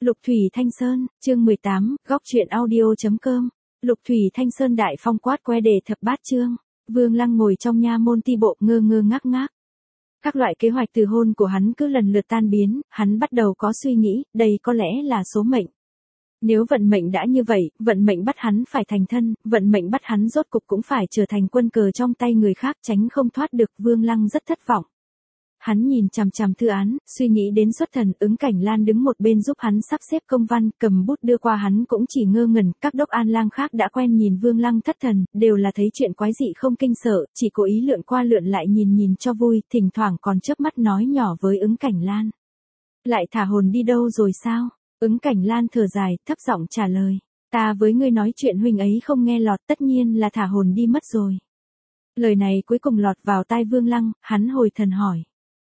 Lục Thủy Thanh Sơn, chương 18, góc truyện audio.com. Lục Thủy Thanh Sơn đại phong quát que đề thập bát chương. Vương Lăng ngồi trong nha môn ti bộ ngơ ngơ ngác ngác. Các loại kế hoạch từ hôn của hắn cứ lần lượt tan biến, hắn bắt đầu có suy nghĩ, đây có lẽ là số mệnh. Nếu vận mệnh đã như vậy, vận mệnh bắt hắn phải thành thân, vận mệnh bắt hắn rốt cục cũng phải trở thành quân cờ trong tay người khác, tránh không thoát được. Vương Lăng rất thất vọng. Hắn nhìn chằm chằm thư án, suy nghĩ đến xuất thần. Ứng Cảnh Lan đứng một bên giúp hắn sắp xếp công văn, cầm bút đưa qua hắn cũng chỉ ngơ ngẩn. Các đốc an lang khác đã quen nhìn Vương Lăng thất thần, đều là thấy chuyện quái dị không kinh sợ, chỉ cố ý lượn qua lượn lại nhìn cho vui, thỉnh thoảng còn chớp mắt nói nhỏ với Ứng Cảnh Lan. Lại thả hồn đi đâu rồi sao? Ứng Cảnh Lan thở dài, thấp giọng trả lời. Ta với ngươi nói chuyện huynh ấy không nghe lọt, tất nhiên là thả hồn đi mất rồi. Lời này cuối cùng lọt vào tai Vương Lăng, hắn hồi thần hỏi.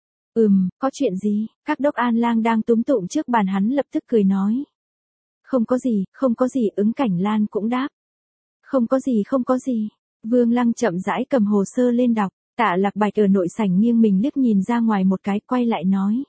Có chuyện gì? Các đốc an lang đang túm tụm trước bàn hắn lập tức cười nói. Không có gì, Ứng Cảnh Lan cũng đáp. Không có gì. Vương Lăng chậm rãi cầm hồ sơ lên đọc, Tạ Lạc Bạch ở nội sảnh nghiêng mình liếc nhìn ra ngoài một cái, quay lại nói.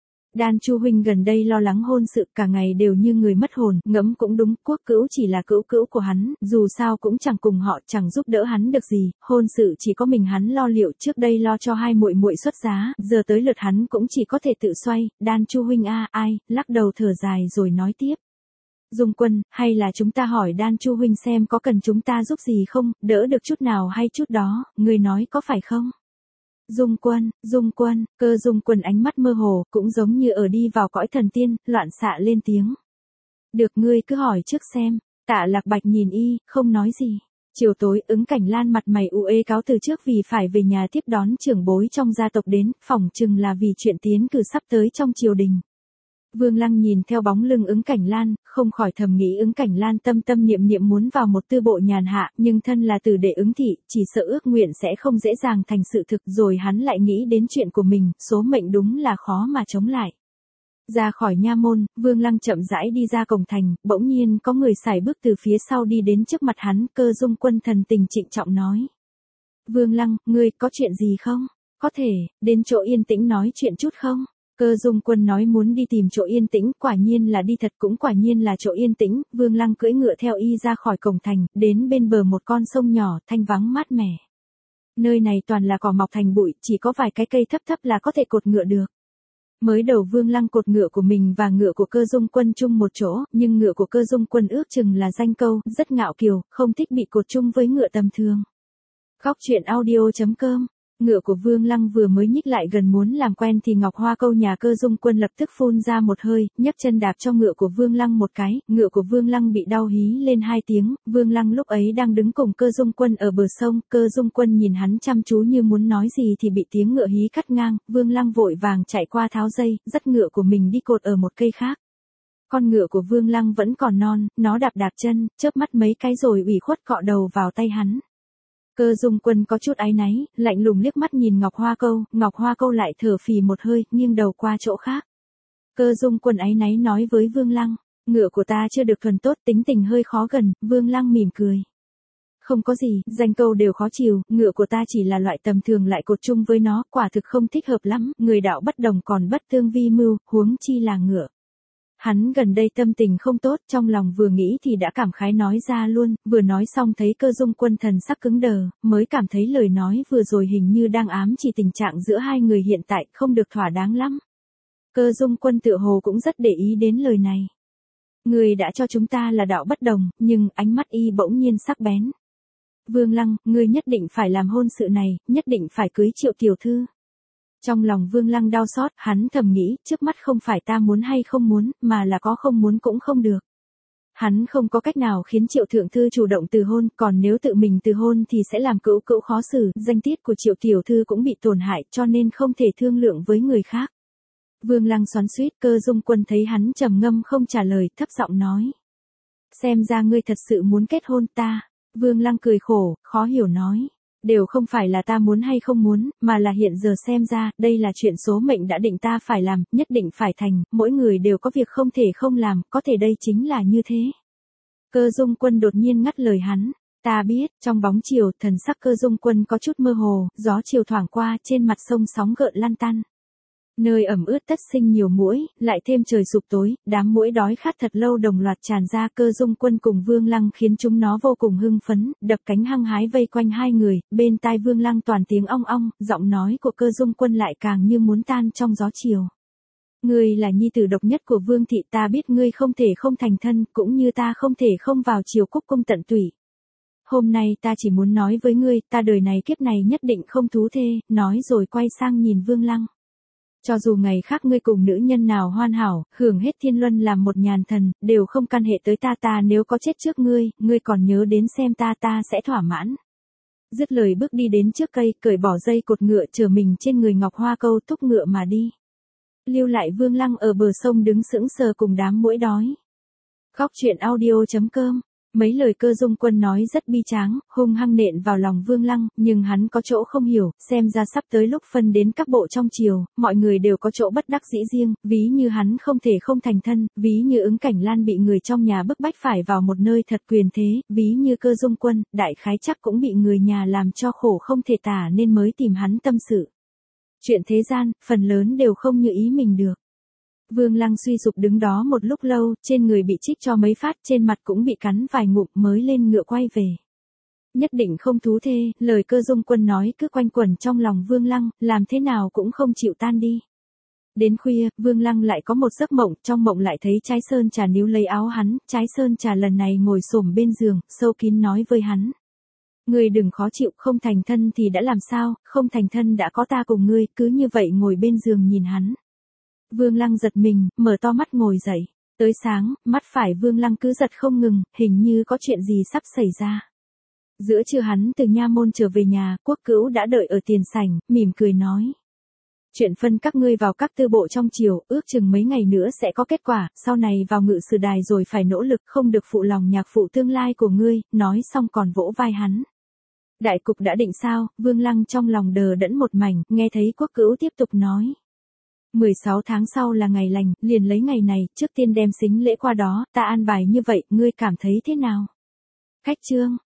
Đan Chu huynh gần đây lo lắng hôn sự, cả ngày đều như người mất hồn, ngẫm cũng đúng, Quốc Cữu chỉ là cữu cữu của hắn, dù sao cũng chẳng cùng họ, chẳng giúp đỡ hắn được gì, hôn sự chỉ có mình hắn lo liệu, trước đây lo cho hai muội muội xuất giá, giờ tới lượt hắn cũng chỉ có thể tự xoay. Đan Chu huynh ai, lắc đầu thở dài rồi nói tiếp. Dung Quân, hay là chúng ta hỏi Đan Chu huynh xem có cần chúng ta giúp gì không, đỡ được chút nào hay chút đó, người nói có phải không? Dung Quân, Cơ Dung Quân ánh mắt mơ hồ, cũng giống như ở đi vào cõi thần tiên, loạn xạ lên tiếng. Được, ngươi cứ hỏi trước xem. Tạ Lạc Bạch nhìn y, không nói gì. Chiều tối, Ứng Cảnh Lan mặt mày u ê cáo từ trước vì phải về nhà tiếp đón trưởng bối trong gia tộc đến, phỏng chừng là vì chuyện tiến cử sắp tới trong triều đình. Vương Lăng nhìn theo bóng lưng Ứng Cảnh Lan, không khỏi thầm nghĩ Ứng Cảnh Lan tâm niệm muốn vào một tư bộ nhàn hạ, nhưng thân là tử đệ Ứng thị, chỉ sợ ước nguyện sẽ không dễ dàng thành sự thực, rồi hắn lại nghĩ đến chuyện của mình, số mệnh đúng là khó mà chống lại. Ra khỏi nha môn, Vương Lăng chậm rãi đi ra cổng thành, bỗng nhiên có người sải bước từ phía sau đi đến trước mặt hắn. Cơ Dung Quân thần tình trịnh trọng nói. Vương Lăng, ngươi có chuyện gì không? Có thể, đến chỗ yên tĩnh nói chuyện chút không? Cơ Dung Quân nói muốn đi tìm chỗ yên tĩnh, quả nhiên là đi thật, cũng quả nhiên là chỗ yên tĩnh. Vương Lăng cưỡi ngựa theo y ra khỏi cổng thành, đến bên bờ một con sông nhỏ, thanh vắng mát mẻ. Nơi này toàn là cỏ mọc thành bụi, chỉ có vài cái cây thấp là có thể cột ngựa được. Mới đầu Vương Lăng cột ngựa của mình và ngựa của Cơ Dung Quân chung một chỗ, nhưng ngựa của Cơ Dung Quân ước chừng là danh câu, rất ngạo kiều, không thích bị cột chung với ngựa tầm thường. Góc truyện audio.com. Ngựa của Vương Lăng vừa mới nhích lại gần muốn làm quen thì Ngọc Hoa Câu nhà Cơ Dung Quân lập tức phun ra một hơi, nhấc chân đạp cho ngựa của Vương Lăng một cái, ngựa của Vương Lăng bị đau hí lên 2 tiếng. Vương Lăng lúc ấy đang đứng cùng Cơ Dung Quân ở bờ sông, Cơ Dung Quân nhìn hắn chăm chú như muốn nói gì thì bị tiếng ngựa hí cắt ngang, Vương Lăng vội vàng chạy qua tháo dây, dắt ngựa của mình đi cột ở một cây khác. Con ngựa của Vương Lăng vẫn còn non, nó đạp chân, chớp mắt mấy cái rồi ủy khuất cọ đầu vào tay hắn. Cơ Dung Quân có chút áy náy, lạnh lùng liếc mắt nhìn Ngọc Hoa Câu lại thở phì một hơi, nghiêng đầu qua chỗ khác. Cơ Dung Quân áy náy nói với Vương Lăng, ngựa của ta chưa được thuần tốt, tính tình hơi khó gần. Vương Lăng mỉm cười. Không có gì, danh câu đều khó chịu, ngựa của ta chỉ là loại tầm thường lại cột chung với nó, quả thực không thích hợp lắm, người đạo bất đồng còn bất tương vi mưu, huống chi là ngựa. Hắn gần đây tâm tình không tốt, trong lòng vừa nghĩ thì đã cảm khái nói ra luôn, vừa nói xong thấy Cơ Dung Quân thần sắc cứng đờ, mới cảm thấy lời nói vừa rồi hình như đang ám chỉ tình trạng giữa hai người hiện tại không được thỏa đáng lắm. Cơ Dung Quân tựa hồ cũng rất để ý đến lời này. Người đã cho chúng ta là đạo bất đồng, nhưng ánh mắt y bỗng nhiên sắc bén. Vương Lăng, ngươi nhất định phải làm hôn sự này, nhất định phải cưới Triệu tiểu thư. Trong lòng Vương Lăng đau xót, hắn thầm nghĩ, trước mắt không phải ta muốn hay không muốn, mà là có không muốn cũng không được. Hắn không có cách nào khiến Triệu thượng thư chủ động từ hôn, còn nếu tự mình từ hôn thì sẽ làm cữu khó xử, danh tiết của Triệu tiểu thư cũng bị tổn hại, cho nên không thể thương lượng với người khác. Vương Lăng xoắn xuýt. Cơ Dung Quân thấy hắn trầm ngâm không trả lời, thấp giọng nói. Xem ra ngươi thật sự muốn kết hôn ta. Vương Lăng cười khổ, khó hiểu nói. Đều không phải là ta muốn hay không muốn, mà là hiện giờ xem ra, đây là chuyện số mệnh đã định ta phải làm, nhất định phải thành, mỗi người đều có việc không thể không làm, có thể đây chính là như thế. Cơ Dung Quân đột nhiên ngắt lời hắn. Ta biết, trong bóng chiều, thần sắc Cơ Dung Quân có chút mơ hồ, gió chiều thoảng qua, trên mặt sông sóng gợn lăn tăn. Nơi ẩm ướt tất sinh nhiều muỗi, lại thêm trời sụp tối, đám muỗi đói khát thật lâu đồng loạt tràn ra. Cơ Dung Quân cùng Vương Lăng khiến chúng nó vô cùng hưng phấn, đập cánh hăng hái vây quanh hai người, bên tai Vương Lăng toàn tiếng ong ong, giọng nói của Cơ Dung Quân lại càng như muốn tan trong gió chiều. Ngươi là nhi tử độc nhất của Vương thị, ta biết ngươi không thể không thành thân, cũng như ta không thể không vào Triều Cúc cung tận tụy. Hôm nay ta chỉ muốn nói với ngươi, ta đời này kiếp này nhất định không thú thê, nói rồi quay sang nhìn Vương Lăng. Cho dù ngày khác ngươi cùng nữ nhân nào hoàn hảo, hưởng hết thiên luân làm một nhàn thần, đều không căn hệ tới ta nếu có chết trước ngươi, ngươi còn nhớ đến xem ta sẽ thỏa mãn. Dứt lời bước đi đến trước cây, cởi bỏ dây cột ngựa chở mình trên người Ngọc Hoa Câu thúc ngựa mà đi. Lưu lại Vương Lăng ở bờ sông đứng sững sờ cùng đám muỗi đói. Góc truyện audio.com. Mấy lời Cơ Dung Quân nói rất bi tráng, hung hăng nện vào lòng Vương Lăng, nhưng hắn có chỗ không hiểu, xem ra sắp tới lúc phân đến các bộ trong triều, mọi người đều có chỗ bất đắc dĩ riêng, ví như hắn không thể không thành thân, ví như Ứng Cảnh Lan bị người trong nhà bức bách phải vào một nơi thật quyền thế, ví như Cơ Dung Quân, đại khái chắc cũng bị người nhà làm cho khổ không thể tả nên mới tìm hắn tâm sự. Chuyện thế gian, phần lớn đều không như ý mình được. Vương Lăng suy sụp đứng đó một lúc lâu, trên người bị chích cho mấy phát, trên mặt cũng bị cắn vài ngụm mới lên ngựa quay về. Nhất định không thú thê, lời Cơ Dung Quân nói cứ quanh quẩn trong lòng Vương Lăng, làm thế nào cũng không chịu tan đi. Đến khuya, Vương Lăng lại có một giấc mộng, trong mộng lại thấy Trái Sơn Trà níu lấy áo hắn, Trái Sơn Trà lần này ngồi xổm bên giường, sâu kín nói với hắn. Ngươi đừng khó chịu, không thành thân thì đã làm sao, không thành thân đã có ta cùng ngươi, cứ như vậy ngồi bên giường nhìn hắn. Vương Lăng giật mình, mở to mắt ngồi dậy. Tới sáng, mắt phải Vương Lăng cứ giật không ngừng, hình như có chuyện gì sắp xảy ra. Giữa trưa hắn từ nha môn trở về nhà, Quốc Cữu đã đợi ở tiền sảnh, mỉm cười nói. Chuyện phân các ngươi vào các tư bộ trong triều, ước chừng mấy ngày nữa sẽ có kết quả, sau này vào ngự sử đài rồi phải nỗ lực không được phụ lòng nhạc phụ tương lai của ngươi, nói xong còn vỗ vai hắn. Đại cục đã định sao, Vương Lăng trong lòng đờ đẫn một mảnh, nghe thấy Quốc Cữu tiếp tục nói. 16 tháng sau là ngày lành, liền lấy ngày này, trước tiên đem sính lễ qua đó, ta an bài như vậy, ngươi cảm thấy thế nào? Khách trương,